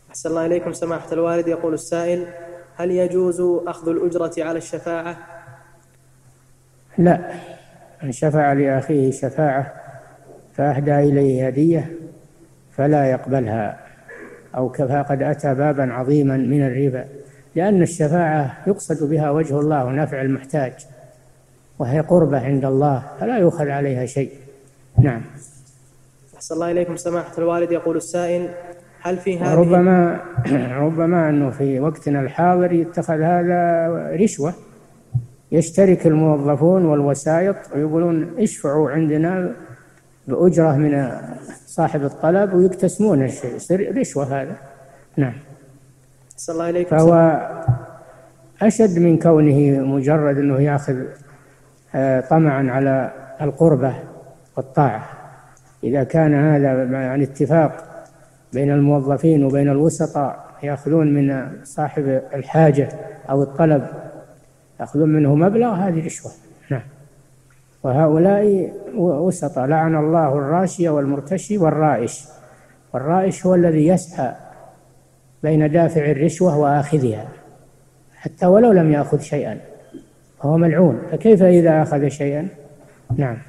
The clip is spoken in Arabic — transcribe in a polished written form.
أحسن الله إليكم سماحة الوالد. يقول السائل: هل يجوز أخذ الأجرة على الشفاعة؟ لا، من شفع لأخيه شفاعة فأهدى إليه هدية فلا يقبلها، أو فقد أتى بابا عظيما من الربا، لأن الشفاعة يقصد بها وجه الله ونفع المحتاج، وهي قربة عند الله فلا يؤخذ عليها شيء. نعم. أحسن الله إليكم سماحة الوالد. يقول السائل: هل في هذه ربما أنه في وقتنا الحاضر يتخذ هذا رشوة، يشترك الموظفون والوسائط ويقولون اشفعوا عندنا بأجرة من صاحب الطلب ويقتسمون الشيء، يصير رشوة هذا. نعم. أحسن الله إليكم. فهو أشد من كونه مجرد أنه يأخذ طمعا على القربة والطاعة. إذا كان هذا عن اتفاق بين الموظفين وبين الوسطاء يأخذون من صاحب الحاجة أو الطلب، يأخذون منه مبلغ، هذه رشوة. نعم. وهؤلاء وسطاء، لعن الله الراشي والمرتشي والرائش. والرائش هو الذي يسعى بين دافع الرشوة وآخذها حتى ولو لم يأخذ شيئا، فهو ملعون، فكيف إذا أخذ شيئا؟ نعم.